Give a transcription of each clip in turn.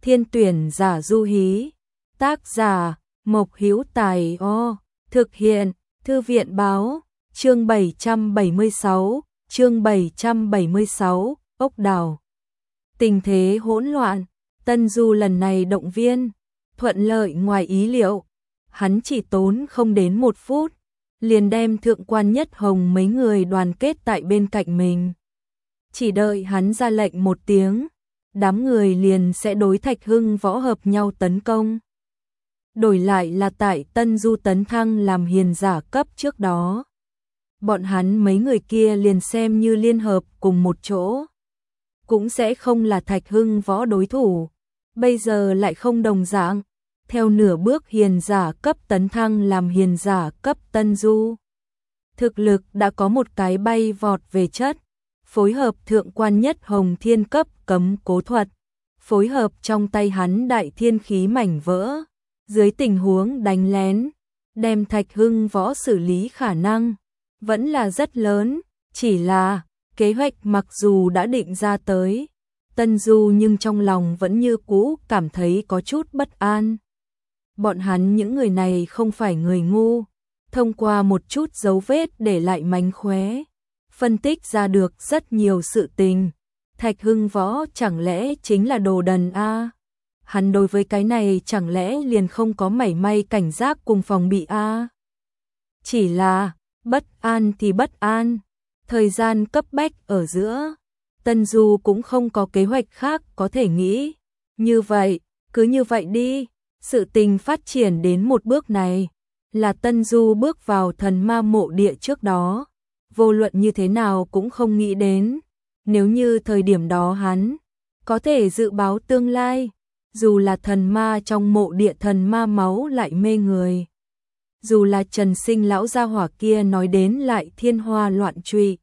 Thiên tuyển giả du hí. Tác giả Mộc Hữu Tài. Thực hiện Thư viện báo. Chương 776, ốc đảo. Tình thế hỗn loạn, Tân Du lần này động viên, thuận lợi ngoài ý liệu. Hắn chỉ tốn không đến 1 phút, liền đem Thượng quan Nhất Hồng mấy người đoàn kết tại bên cạnh mình. Chỉ đợi hắn ra lệnh một tiếng, đám người liền sẽ đối Thạch Hưng Võ hợp nhau tấn công. Đổi lại là tại Tân Du tấn thăng làm hiền giả cấp trước đó, bọn hắn mấy người kia liền xem như liên hợp cùng một chỗ, cũng sẽ không là Thạch Hưng Võ đối thủ. Bây giờ lại không đồng dạng, theo nửa bước hiền giả cấp tấn thăng làm hiền giả cấp Tân Du. Thực lực đã có một cái bay vọt về chất, phối hợp Thượng quan Nhất Hồng thiên cấp cấm cố thuật, phối hợp trong tay hắn đại thiên khí mảnh vỡ, dưới tình huống đánh lén, đem Thạch Hưng Võ xử lý khả năng vẫn là rất lớn. Chỉ là kế hoạch mặc dù đã định ra tới Tân Du, nhưng trong lòng vẫn như cũ cảm thấy có chút bất an. Bọn hắn những người này không phải người ngu, thông qua một chút dấu vết để lại mánh khóe, phân tích ra được rất nhiều sự tình. Thạch Hưng Võ chẳng lẽ chính là đồ đần a? Hắn đối với cái này chẳng lẽ liền không có mảy may cảnh giác cùng phòng bị a? Chỉ là bất an thì bất an, thời gian cấp bách ở giữa, Tân Du cũng không có kế hoạch khác có thể nghĩ. Như vậy, cứ như vậy đi. Sự tình phát triển đến một bước này, là Tân Du bước vào thần ma mộ địa trước đó, vô luận như thế nào cũng không nghĩ đến. Nếu như thời điểm đó hắn có thể dự báo tương lai, dù là thần ma trong mộ địa thần ma máu lại mê người, dù là Trần Sinh lão gia hỏa kia nói đến lại thiên hoa loạn truy,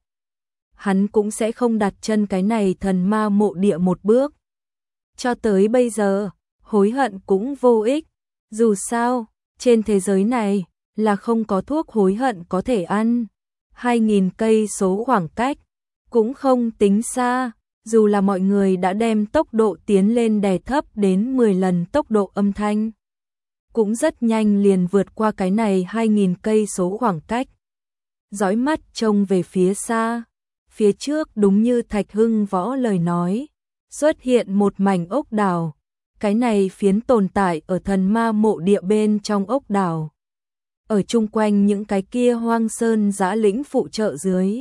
hắn cũng sẽ không đặt chân cái này thần ma mộ địa một bước. Cho tới bây giờ, hối hận cũng vô ích. Dù sao, trên thế giới này là không có thuốc hối hận có thể ăn. 2000 cây số khoảng cách cũng không tính xa, dù là mọi người đã đem tốc độ tiến lên đè thấp đến 10 lần tốc độ âm thanh, cũng rất nhanh liền vượt qua cái này 2000 cây số khoảng cách. Dõi mắt trông về phía xa, phía trước đúng như Thạch Hưng Võ lời nói, xuất hiện một mảnh ốc đảo. Cái này phiến tồn tại ở thần ma mộ địa bên trong ốc đảo, ở chung quanh những cái kia hoang sơn dã lĩnh phụ trợ dưới,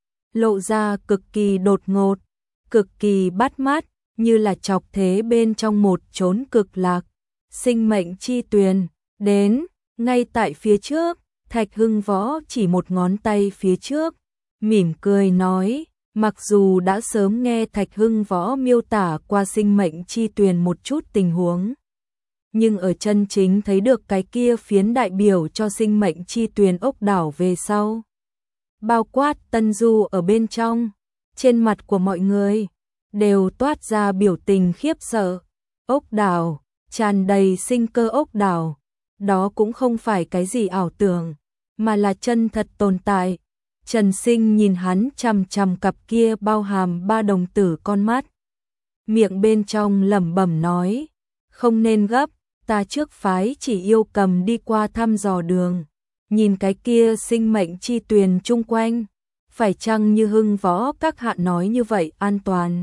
lộ ra cực kỳ đột ngột, cực kỳ bắt mắt, như là chọc thế bên trong một chốn cực lạc. Sinh mệnh chi tuyền đến ngay tại phía trước. Thạch Hưng Võ chỉ một ngón tay phía trước, mỉm cười nói. Mặc dù đã sớm nghe Thạch Hưng Võ miêu tả qua sinh mệnh chi tuyền một chút tình huống, nhưng ở chân chính thấy được cái kia phiến đại biểu cho sinh mệnh chi tuyền ốc đảo về sau, bao quát Tân Du ở bên trong, trên mặt của mọi người đều toát ra biểu tình khiếp sợ. Ốc đảo, tràn đầy sinh cơ ốc đảo, đó cũng không phải cái gì ảo tưởng, mà là chân thật tồn tại. Trần Sinh nhìn hắn chằm chằm cặp kia bao hàm 3 đồng tử con mắt, miệng bên trong lẩm bẩm nói, không nên gấp, ta trước phái chỉ yêu cầm đi qua thăm dò đường, nhìn cái kia sinh mệnh chi tuyền chung quanh, phải chăng như Hưng Võ các hạ nói như vậy an toàn.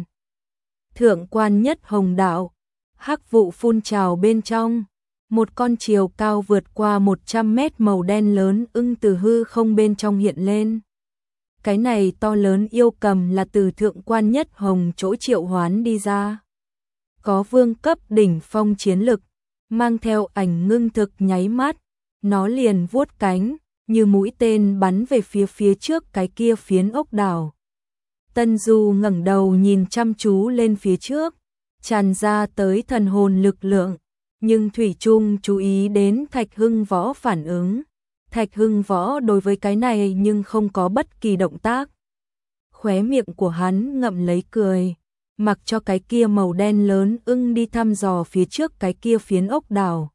Thượng quan Nhất Hồng đạo, hắc vụ phun trào bên trong, một con chiều cao vượt qua 100 mét màu đen lớn ưng từ hư không bên trong hiện lên. Cái này to lớn yêu cầm là từ Thượng quan Nhất Hồng chỗ triệu hoán đi ra. Có vương cấp đỉnh phong chiến lực, mang theo ảnh ngưng thực nháy mắt, nó liền vuốt cánh, như mũi tên bắn về phía trước cái kia phiến ốc đảo. Tân Du ngẩng đầu nhìn chăm chú lên phía trước, tràn ra tới thần hồn lực lượng, nhưng thủy chung chú ý đến Thạch Hưng Võ phản ứng. Thạch Hưng Võ đối với cái này nhưng không có bất kỳ động tác. Khóe miệng của hắn ngậm lấy cười, mặc cho cái kia màu đen lớn ưng đi thăm dò phía trước cái kia phiến ốc đảo.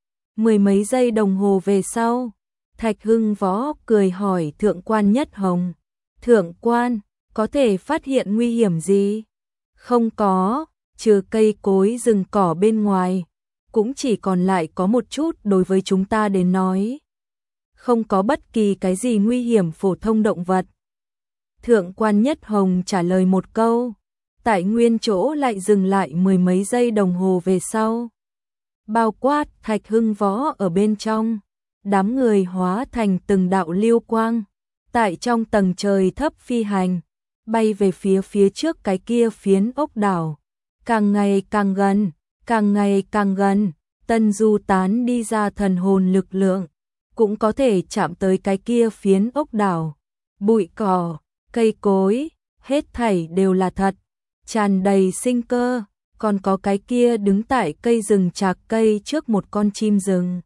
10 mấy giây đồng hồ về sau, Thạch Hưng Võ cười hỏi Thượng quan Nhất Hồng, Thượng quan, có thể phát hiện nguy hiểm gì? Không có, trừ cây cối rừng cỏ bên ngoài, cũng chỉ còn lại có một chút đối với chúng ta đến nói. Không có bất kỳ cái gì nguy hiểm phổ thông động vật. Thượng quan Nhất Hồng trả lời một câu, tại nguyên chỗ lại dừng lại mười mấy giây đồng hồ về sau. Bao quát Thạch Hưng Võ ở bên trong, đám người hóa thành từng đạo lưu quang, tại trong tầng trời thấp phi hành, bay về phía trước cái kia phiến ốc đảo. Càng ngày càng gần, càng ngày càng gần, Tân Du tán đi ra thần hồn lực lượng, cũng có thể chạm tới cái kia phiến ốc đảo. Bụi cỏ, cây cối, hết thảy đều là thật, tràn đầy sinh cơ, còn có cái kia đứng tại cây rừng trạc cây trước một con chim rừng.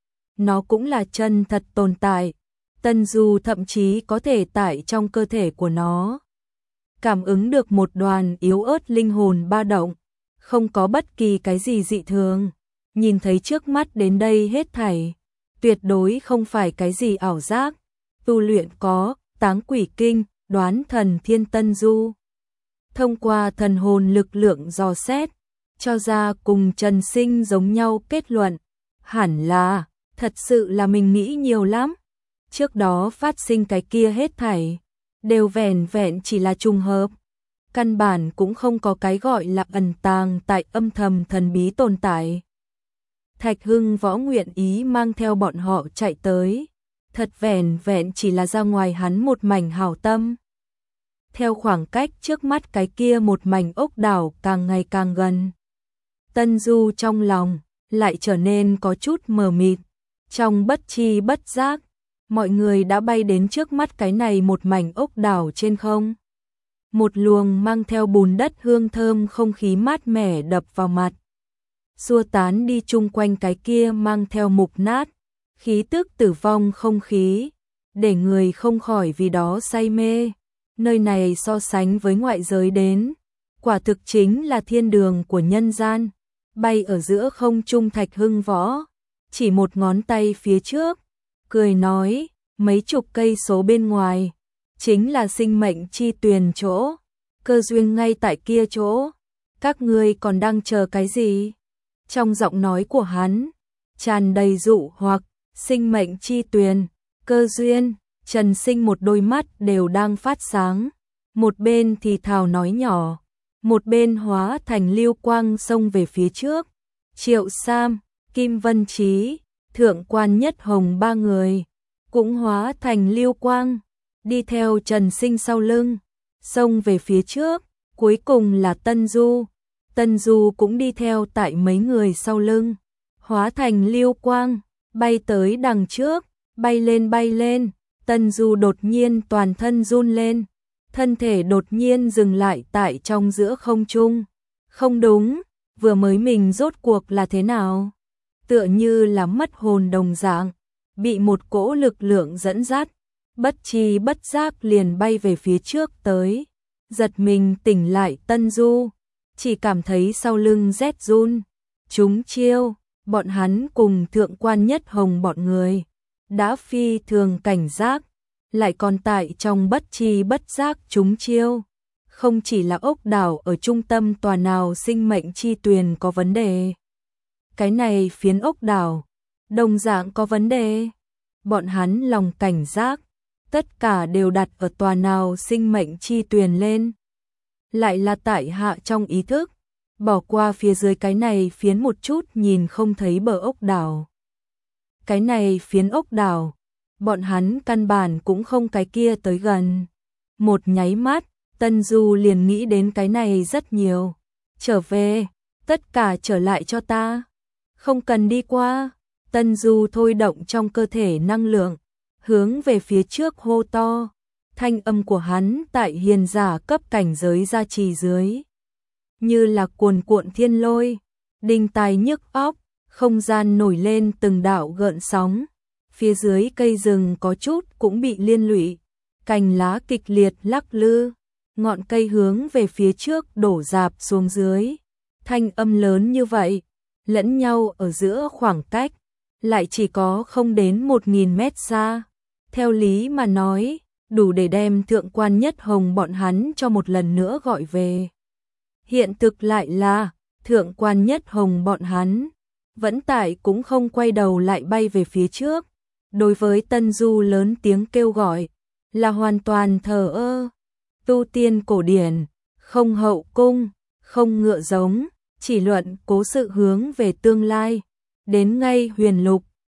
Nó cũng là chân thật tồn tại, Tân Du thậm chí có thể tại trong cơ thể của nó cảm ứng được một đoàn yếu ớt linh hồn ba động, không có bất kỳ cái gì dị thường, nhìn thấy trước mắt đến đây hết thảy, tuyệt đối không phải cái gì ảo giác, tu luyện có, táng quỷ kinh, đoán thần thiên Tân Du. Thông qua thần hồn lực lượng dò xét, cho ra cùng Trần Sinh giống nhau kết luận, hẳn là, thật sự là mình nghĩ nhiều lắm. Trước đó phát sinh cái kia hết thảy, đều vẻn vẹn chỉ là trùng hợp. Căn bản cũng không có cái gọi là ẩn tàng tại âm thầm thần bí tồn tại. Thạch Hưng Võ nguyện ý mang theo bọn họ chạy tới, thật vẻn vẹn chỉ là ra ngoài hắn một mảnh hảo tâm. Theo khoảng cách trước mắt cái kia một mảnh ốc đảo càng ngày càng gần, Tân Du trong lòng lại trở nên có chút mờ mịt, trong bất chi bất giác, mọi người đã bay đến trước mắt cái này một mảnh ốc đảo trên không. Một luồng mang theo bùn đất hương thơm không khí mát mẻ đập vào mặt, xua tán đi chung quanh cái kia mang theo mục nát, khí tức tử vong không khí, để người không khỏi vì đó say mê. Nơi này so sánh với ngoại giới đến, quả thực chính là thiên đường của nhân gian. Bay ở giữa không trung Thạch Hưng Võ, chỉ một ngón tay phía trước, cười nói, mấy chục cây số bên ngoài, chính là sinh mệnh chi tuyền chỗ, cơ duyên ngay tại kia chỗ, các ngươi còn đang chờ cái gì? Trong giọng nói của hắn, tràn đầy dụ hoặc, sinh mệnh chi tuyền, cơ duyên, Trần Sinh một đôi mắt đều đang phát sáng, một bên thì thào nói nhỏ, một bên hóa thành lưu quang xông về phía trước. Triệu Sam, Kim Vân Chí, Thượng quan Nhất Hồng ba người cũng hóa thành lưu quang, đi theo Trần Sinh sau lưng, xông về phía trước. Cuối cùng là Tân Du, Tân Du cũng đi theo tại mấy người sau lưng, hóa thành lưu quang, bay tới đằng trước, bay lên. Tân Du đột nhiên toàn thân run lên, thân thể đột nhiên dừng lại tại trong giữa không trung. Không đúng, vừa mới mình rốt cuộc là thế nào? Tựa như là mất hồn đồng dạng, bị một cỗ lực lượng dẫn dắt, bất chi bất giác liền bay về phía trước tới. Giật mình tỉnh lại Tân Du, chỉ cảm thấy sau lưng rét run. Chúng chiêu, bọn hắn cùng Thượng quan Nhất Hồng bọn người đã phi thường cảnh giác, lại còn tại trong bất chi bất giác chúng chiêu. Không chỉ là ốc đảo ở trung tâm tòa nào sinh mệnh chi tuyền có vấn đề, cái này phiến ốc đảo đồng dạng có vấn đề. Bọn hắn lòng cảnh giác, tất cả đều đặt ở tòa nào sinh mệnh chi tuyền lên, lại là tại hạ trong ý thức, bỏ qua phía dưới cái này phiến một chút nhìn không thấy bờ ốc đảo. Cái này phiến ốc đảo, bọn hắn căn bản cũng không cái kia tới gần. Một nháy mắt, Tân Du liền nghĩ đến cái này rất nhiều. Trở về, tất cả trở lại cho ta. Không cần đi qua. Tân Du thôi động trong cơ thể năng lượng, hướng về phía trước hô to. Thanh âm của hắn tại hiền giả cấp cảnh giới gia trì dưới, như là cuồn cuộn thiên lôi, đinh tai nhức óc, không gian nổi lên từng đạo gợn sóng. Phía dưới cây rừng có chút cũng bị liên lụy, cành lá kịch liệt lắc lư, ngọn cây hướng về phía trước đổ rạp xuống dưới. Thanh âm lớn như vậy, lẫn nhau ở giữa khoảng cách lại chỉ có không đến 1000 mét xa. Theo lý mà nói, đủ để đem Thượng quan Nhất Hồng bọn hắn cho một lần nữa gọi về. Hiện thực lại là, thượng quan nhất hồng bọn hắn, vẫn tại cũng không quay đầu lại bay về phía trước. Đối với Tân Du lớn tiếng kêu gọi, là hoàn toàn thờ ơ. Tu tiên cổ điển, không hậu cung, không ngựa giống, chỉ luận cố sự hướng về tương lai. Đến ngay huyền lục,